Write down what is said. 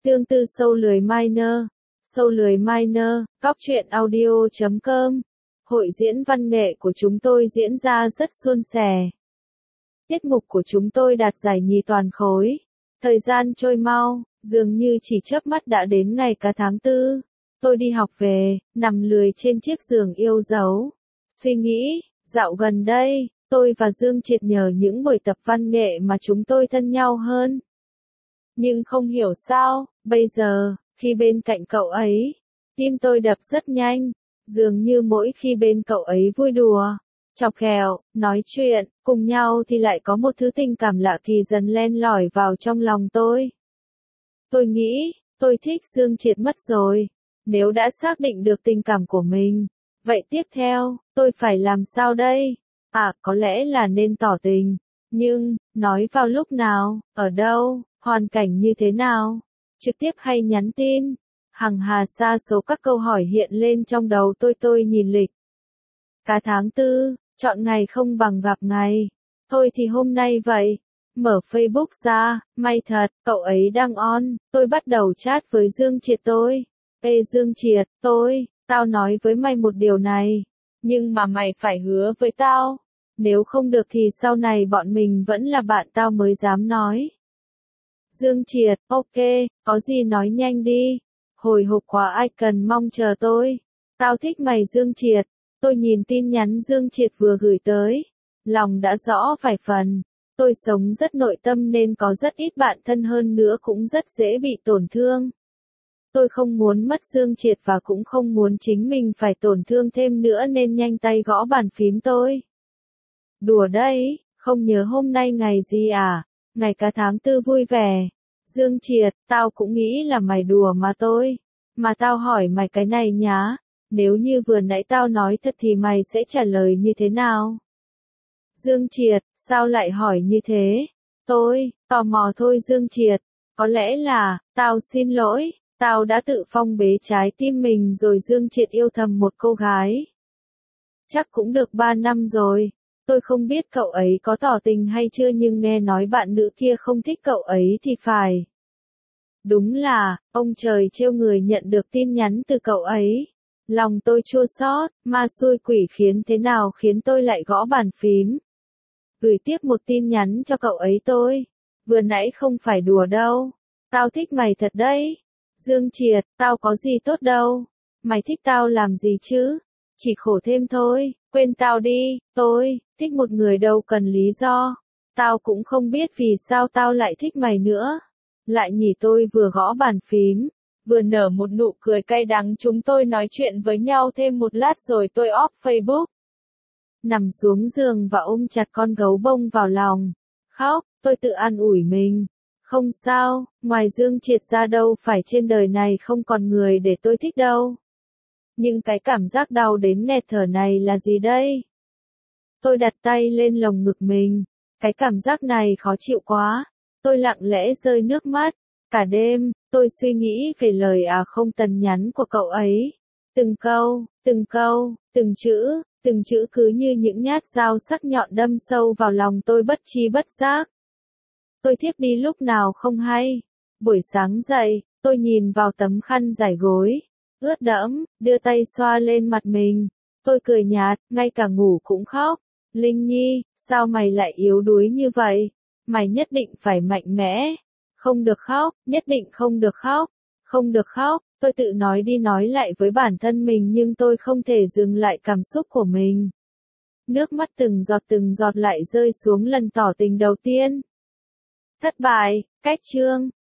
Tương tư sâu lười minor, góc truyện audio.com. Hội diễn văn nghệ của chúng tôi diễn ra rất suôn sẻ. Tiết mục của chúng tôi đạt giải nhì toàn khối. Thời gian trôi mau, dường như chỉ chớp mắt đã đến ngày cả tháng 4. Tôi đi học về, nằm lười trên chiếc giường yêu dấu. Suy nghĩ, dạo gần đây, tôi và Dương Triệt nhờ những buổi tập văn nghệ mà chúng tôi thân nhau hơn. Nhưng không hiểu sao, bây giờ, khi bên cạnh cậu ấy, tim tôi đập rất nhanh, dường như mỗi khi bên cậu ấy vui đùa, chọc ghẹo, nói chuyện, cùng nhau thì lại có một thứ tình cảm lạ kỳ dần len lỏi vào trong lòng tôi. Tôi nghĩ, tôi thích Dương Triệt mất rồi. Nếu đã xác định được tình cảm của mình, vậy tiếp theo, tôi phải làm sao đây? Có lẽ là nên tỏ tình. Nhưng, nói vào lúc nào, ở đâu, hoàn cảnh như thế nào? Trực tiếp hay nhắn tin? Hằng hà sa số các câu hỏi hiện lên trong đầu tôi nhìn lịch. Cả tháng 4, chọn ngày không bằng gặp ngày. Thôi thì hôm nay vậy. Mở Facebook ra, may thật, cậu ấy đang on, tôi bắt đầu chat với Dương Triệt tôi. Ê Dương Triệt, tao nói với mày một điều này, nhưng mà mày phải hứa với tao. Nếu không được thì sau này bọn mình vẫn là bạn tao mới dám nói. Dương Triệt, ok, có gì nói nhanh đi. Hồi hộp quá ai cần mong chờ tôi. Tao thích mày Dương Triệt. Tôi nhìn tin nhắn Dương Triệt vừa gửi tới. Lòng đã rõ vài phần. Tôi sống rất nội tâm nên có rất ít bạn thân hơn nữa cũng rất dễ bị tổn thương. Tôi không muốn mất Dương Triệt và cũng không muốn chính mình phải tổn thương thêm nữa nên nhanh tay gõ bàn phím tôi. Đùa đấy, không nhớ hôm nay ngày gì à? Ngày cả tháng 4 vui vẻ. Dương Triệt, tao cũng nghĩ là mày đùa mà tôi. Mà tao hỏi mày cái này nhá. Nếu như vừa nãy tao nói thật thì mày sẽ trả lời như thế nào? Dương Triệt, sao lại hỏi như thế? Tôi, tò mò thôi Dương Triệt. Có lẽ là, tao xin lỗi, tao đã tự phong bế trái tim mình rồi. Dương Triệt yêu thầm một cô gái. Chắc cũng được 3 năm rồi. Tôi không biết cậu ấy có tỏ tình hay chưa nhưng nghe nói bạn nữ kia không thích cậu ấy thì phải. Đúng là, ông trời trêu người nhận được tin nhắn từ cậu ấy. Lòng tôi chua xót, ma xui quỷ khiến thế nào khiến tôi lại gõ bàn phím. Gửi tiếp một tin nhắn cho cậu ấy tôi. Vừa nãy không phải đùa đâu. Tao thích mày thật đấy. Dương Triệt, tao có gì tốt đâu. Mày thích tao làm gì chứ? Chỉ khổ thêm thôi, quên tao đi, tôi thích một người đâu cần lý do. Tao cũng không biết vì sao tao lại thích mày nữa. Lại nhỉ tôi vừa gõ bàn phím, vừa nở một nụ cười cay đắng. Chúng tôi nói chuyện với nhau thêm một lát rồi tôi off Facebook. Nằm xuống giường và ôm chặt con gấu bông vào lòng. Khóc, tôi tự an ủi mình. Không sao, ngoài Dương Triệt ra đâu phải trên đời này không còn người để tôi thích đâu. Nhưng cái cảm giác đau đến nghẹt thở này là gì đây? Tôi đặt tay lên lồng ngực mình. Cái cảm giác này khó chịu quá. Tôi lặng lẽ rơi nước mắt. Cả đêm, tôi suy nghĩ về lời không tần nhắn của cậu ấy. Từng câu, từng chữ cứ như những nhát dao sắc nhọn đâm sâu vào lòng tôi bất tri bất giác. Tôi thiếp đi lúc nào không hay. Buổi sáng dậy, tôi nhìn vào tấm khăn trải gối. Ướt đẫm, đưa tay xoa lên mặt mình. Tôi cười nhạt, ngay cả ngủ cũng khóc. Linh Nhi, sao mày lại yếu đuối như vậy? Mày nhất định phải mạnh mẽ. Không được khóc, nhất định không được khóc. Không được khóc, tôi tự nói đi nói lại với bản thân mình nhưng tôi không thể dừng lại cảm xúc của mình. Nước mắt từng giọt lại rơi xuống lần tỏ tình đầu tiên. Thất bại, cách chương.